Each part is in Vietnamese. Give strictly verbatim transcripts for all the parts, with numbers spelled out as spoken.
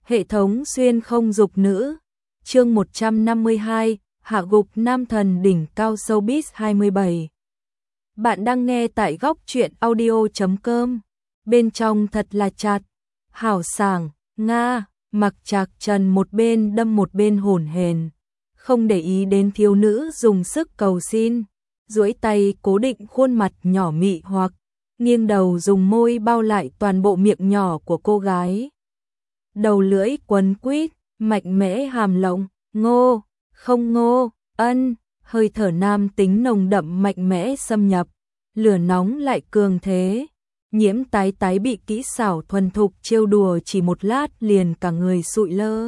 Hệ thống xuyên không dục nữ. Chương một trăm năm mươi hai, hạ gục nam thần đỉnh cao showbiz hai mươi bảy. Bạn đang nghe tại góc truyện audio chấm com. Bên trong thật là chặt, hảo sảng, nga, Mặc Trạc Trần một bên đâm một bên hổn hển, không để ý đến thiếu nữ dùng sức cầu xin, duỗi tay cố định khuôn mặt nhỏ mị hoặc nghiêng đầu dùng môi bao lại toàn bộ miệng nhỏ của cô gái. Đầu lưỡi quấn quýt, mạnh mẽ hàm lộng, ngô, không ngô, ân, hơi thở nam tính nồng đậm mạnh mẽ xâm nhập, lửa nóng lại cường thế. Nhiễm tái tái bị kỹ xảo thuần thục trêu đùa chỉ một lát liền cả người sụi lơ.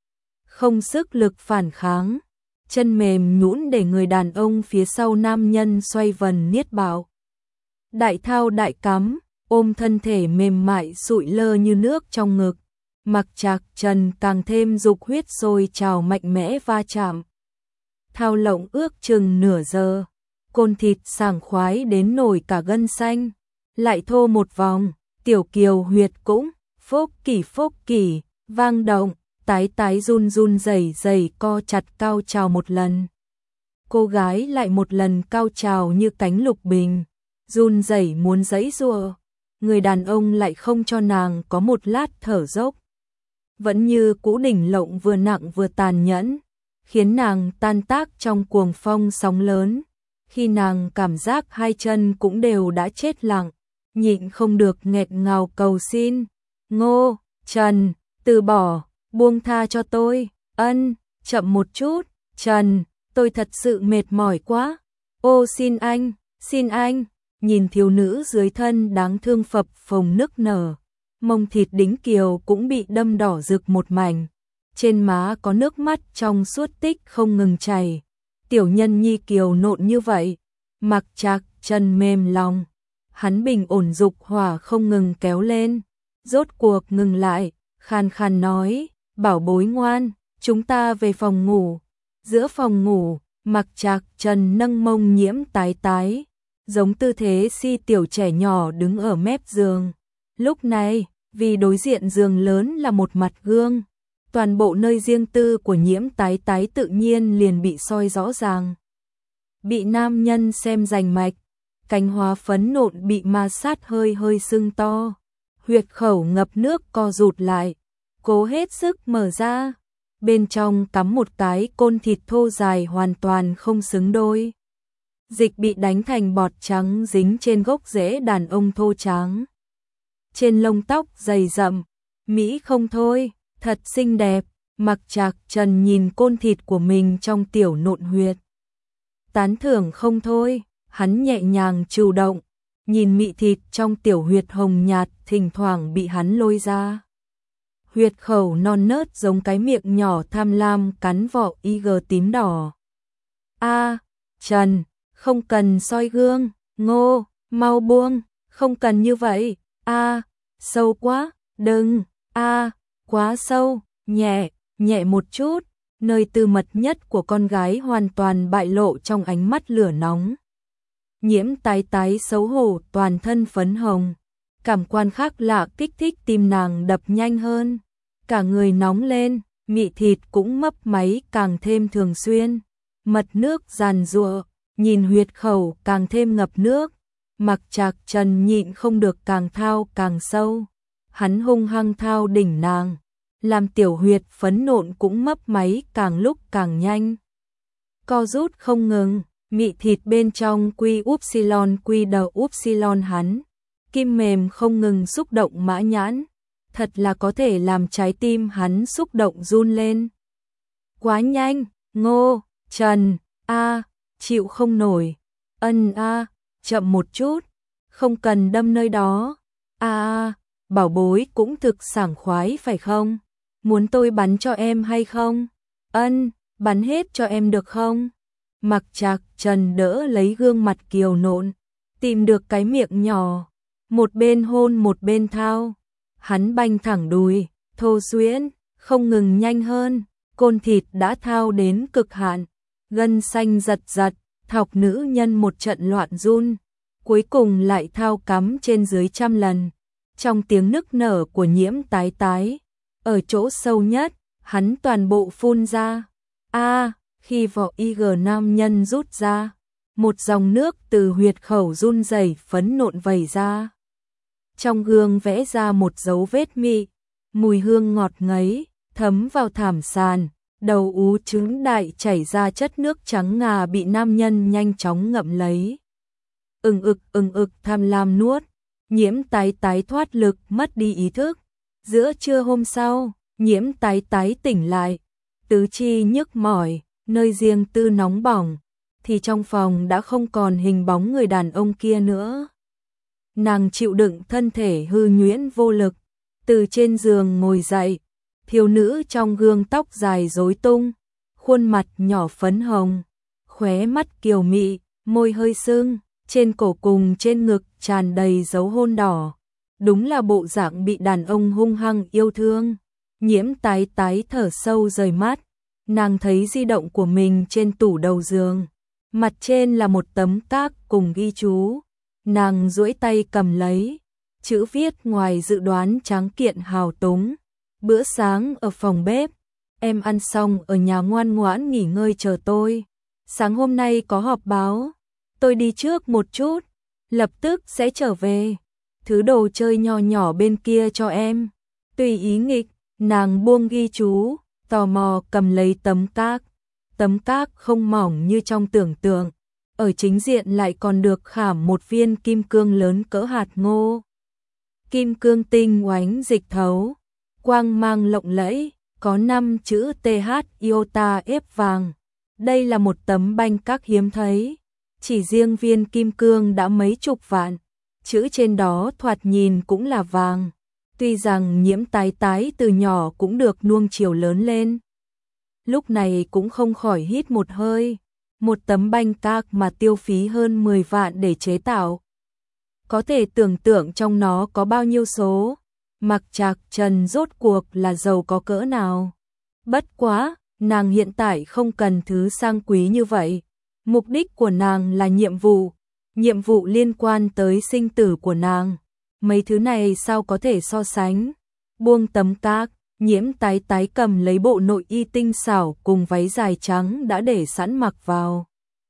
Không sức lực phản kháng, chân mềm nhũn để người đàn ông phía sau nam nhân xoay vần niết bạo. Đại thao đại cắm, ôm thân thể mềm mại sụi lơ như nước trong ngực. Mặc Trạc Trần càng thêm dục huyết sôi trào mạnh mẽ va chạm. Thao lộng ước chừng nửa giờ, côn thịt sảng khoái đến nổi cả gân xanh. Lại thô một vòng, tiểu kiều huyệt cũng phốc kỳ phốc kỳ, vang động, tái tái run run rẩy rẩy co chặt cao trào một lần. Cô gái lại một lần cao trào như cánh lục bình, run rẩy muốn giãy giụa. Người đàn ông lại không cho nàng có một lát thở dốc. Vẫn như cũ đỉnh lộng vừa nặng vừa tàn nhẫn, khiến nàng tan tác trong cuồng phong sóng lớn. Khi nàng cảm giác hai chân cũng đều đã chết lặng, nhịn không được nghẹt ngào cầu xin, Ngô, Trần, từ bỏ, buông tha cho tôi, ân, chậm một chút, Trần, tôi thật sự mệt mỏi quá, ô xin anh, xin anh, nhìn thiếu nữ dưới thân đáng thương phập phồng nức nở, mông thịt đính kiều cũng bị đâm đỏ rực một mảnh, trên má có nước mắt trong suốt tích không ngừng chảy, tiểu nhân nhi kiều nộn như vậy, Mặc Trạc Trần mềm lòng. Hắn bình ổn dục hỏa không ngừng kéo lên, rốt cuộc ngừng lại, khàn khàn nói, bảo bối ngoan, chúng ta về phòng ngủ. Giữa phòng ngủ, Mặc Trạc Trần nâng mông nhiễm tái tái, giống tư thế si tiểu trẻ nhỏ đứng ở mép giường. Lúc này, vì đối diện giường lớn là một mặt gương, toàn bộ nơi riêng tư của nhiễm tái tái tự nhiên liền bị soi rõ ràng. Bị nam nhân xem rành mạch, cánh hoa phấn nộn bị ma sát hơi hơi sưng to, huyệt khẩu ngập nước co rụt lại, cố hết sức mở ra, bên trong cắm một cái côn thịt thô dài hoàn toàn không xứng đôi. Dịch bị đánh thành bọt trắng dính trên gốc rễ đàn ông thô trắng. Trên lông tóc dày rậm, mỹ không thôi, thật xinh đẹp, Mặc Trạc Trần nhìn côn thịt của mình trong tiểu nộn huyệt. Tán thưởng không thôi. Hắn nhẹ nhàng chủ động, nhìn mị thịt trong tiểu huyệt hồng nhạt thỉnh thoảng bị hắn lôi ra. Huyệt khẩu non nớt giống cái miệng nhỏ tham lam cắn vỏ y gờ tím đỏ. A, Trần, không cần soi gương, Ngô, mau buông, không cần như vậy, a, sâu quá, đừng, a, quá sâu, nhẹ, nhẹ một chút, nơi tư mật nhất của con gái hoàn toàn bại lộ trong ánh mắt lửa nóng. Nhiễm tái tái xấu hổ toàn thân phấn hồng, cảm quan khác lạ kích thích tim nàng đập nhanh hơn, cả người nóng lên, mị thịt cũng mấp máy càng thêm thường xuyên, mật nước giàn giụa, nhìn huyệt khẩu càng thêm ngập nước, Mặc Trạc Trần nhịn không được càng thao càng sâu, hắn hung hăng thao đỉnh nàng, làm tiểu huyệt phấn nộn cũng mấp máy càng lúc càng nhanh, co rút không ngừng. Mị thịt bên trong quy upsilon quy đầu upsilon hắn, kim mềm không ngừng xúc động mã nhãn, thật là có thể làm trái tim hắn xúc động run lên. Quá nhanh, Ngô, Trần, a, chịu không nổi, ân a, chậm một chút, không cần đâm nơi đó, a a, bảo bối cũng thực sảng khoái phải không? Muốn tôi bắn cho em hay không? Ân, bắn hết cho em được không? Mặc Trạc Trần đỡ lấy gương mặt kiều nộn, tìm được cái miệng nhỏ, một bên hôn một bên thao, hắn banh thẳng đùi, thô duyễn, không ngừng nhanh hơn, côn thịt đã thao đến cực hạn, gân xanh giật giật, thọc nữ nhân một trận loạn run, cuối cùng lại thao cắm trên dưới trăm lần, trong tiếng nức nở của nhiễm tái tái, Ở chỗ sâu nhất, hắn toàn bộ phun ra. A, khi vỏ i giê nam nhân rút ra, một dòng nước từ huyệt khẩu run rẩy phấn nộn vẩy ra. Trong gương vẽ ra một dấu vết mị, mùi hương ngọt ngấy, thấm vào thảm sàn, đầu ú trứng đại chảy ra chất nước trắng ngà bị nam nhân nhanh chóng ngậm lấy. Ừng ực ừng ực tham lam nuốt, Nhiễm tái tái thoát lực mất đi ý thức. Giữa trưa hôm sau, Nhiễm tái tái tỉnh lại, tứ chi nhức mỏi, nơi riêng tư nóng bỏng, thì trong phòng đã không còn hình bóng người đàn ông kia nữa. Nàng chịu đựng thân thể hư nhuyễn vô lực, từ trên giường ngồi dậy, thiếu nữ trong gương tóc dài rối tung, khuôn mặt nhỏ phấn hồng, khóe mắt kiều mị, môi hơi sưng, trên cổ cùng trên ngực tràn đầy dấu hôn đỏ. Đúng là bộ dạng bị đàn ông hung hăng yêu thương. Nhiễm tái tái thở sâu rời mắt, nàng thấy di động của mình trên tủ đầu giường. Mặt trên là một tấm các cùng ghi chú. Nàng duỗi tay cầm lấy, chữ viết ngoài dự đoán tráng kiện hào túng. Bữa sáng ở phòng bếp, em ăn xong ở nhà ngoan ngoãn nghỉ ngơi chờ tôi. Sáng hôm nay có họp báo, tôi đi trước một chút, lập tức sẽ trở về. Thứ đồ chơi nho nhỏ bên kia cho em. Tùy ý nghịch, nàng buông ghi chú, tò mò cầm lấy tấm các. Tấm các không mỏng như trong tưởng tượng, ở chính diện lại còn được khảm một viên kim cương lớn cỡ hạt ngô. Kim cương tinh oánh dịch thấu, quang mang lộng lẫy, có năm chữ tê hát Iota ép vàng. Đây là một tấm banh các hiếm thấy, chỉ riêng viên kim cương đã mấy chục vạn. Chữ trên đó thoạt nhìn cũng là vàng. Tuy rằng Nhiễm tái tái từ nhỏ cũng được nuông chiều lớn lên, lúc này cũng không khỏi hít một hơi. Một tấm banh các mà tiêu phí hơn mười vạn để chế tạo. Có thể tưởng tượng trong nó có bao nhiêu số. Mặc Trạc Trần rốt cuộc là giàu có cỡ nào. Bất quá, nàng hiện tại không cần thứ sang quý như vậy. Mục đích của nàng là nhiệm vụ. Nhiệm vụ liên quan tới sinh tử của nàng. Mấy thứ này sao có thể so sánh. Buông tấm các, Nhiễm tái tái cầm lấy bộ nội y tinh xảo cùng váy dài trắng đã để sẵn mặc vào.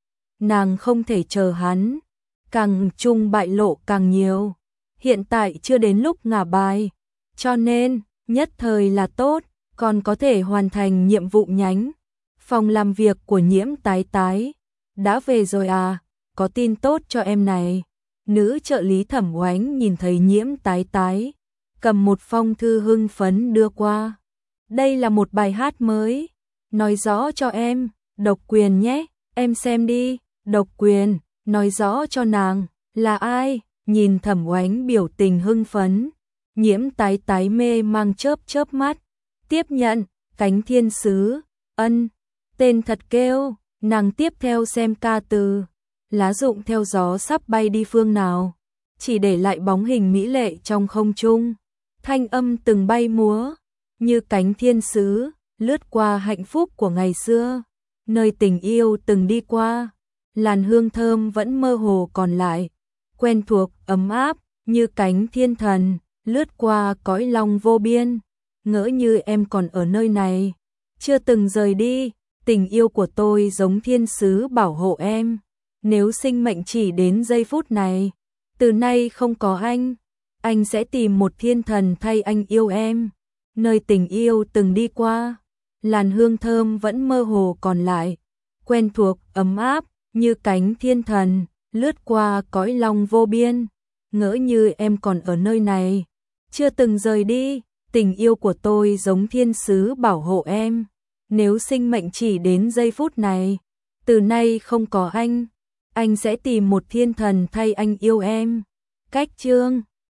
Nàng không thể chờ hắn, càng chung bại lộ càng nhiều. Hiện tại chưa đến lúc ngả bài, cho nên nhất thời là tốt, còn có thể hoàn thành nhiệm vụ nhánh. Phòng làm việc của Nhiễm tái tái, đã về rồi à, có tin tốt cho em này. Nữ trợ lý Thẩm Oánh nhìn thấy Nhiễm tái tái, cầm một phong thư hưng phấn đưa qua. Đây là một bài hát mới, nói rõ cho em, độc quyền nhé, em xem đi. Độc quyền, nói rõ cho nàng, là ai? Nhìn Thẩm Oánh biểu tình hưng phấn, Nhiễm tái tái mê mang chớp chớp mắt, tiếp nhận, Cánh Thiên Sứ, ân, tên thật kêu, nàng tiếp theo xem ca từ, lá rụng theo gió sắp bay đi phương nào, chỉ để lại bóng hình mỹ lệ trong không trung, thanh âm từng bay múa, như cánh thiên sứ, lướt qua hạnh phúc của ngày xưa, nơi tình yêu từng đi qua. Làn hương thơm vẫn mơ hồ còn lại, quen thuộc, ấm áp, như cánh thiên thần, lướt qua cõi lòng vô biên. Ngỡ như em còn ở nơi này, chưa từng rời đi, tình yêu của tôi giống thiên sứ bảo hộ em. Nếu sinh mệnh chỉ đến giây phút này, từ nay không có anh, anh sẽ tìm một thiên thần thay anh yêu em. Nơi tình yêu từng đi qua, làn hương thơm vẫn mơ hồ còn lại, quen thuộc, ấm áp, như cánh thiên thần, lướt qua cõi lòng vô biên. Ngỡ như em còn ở nơi này, chưa từng rời đi, tình yêu của tôi giống thiên sứ bảo hộ em. Nếu sinh mệnh chỉ đến giây phút này, từ nay không có anh, anh sẽ tìm một thiên thần thay anh yêu em. Cách chương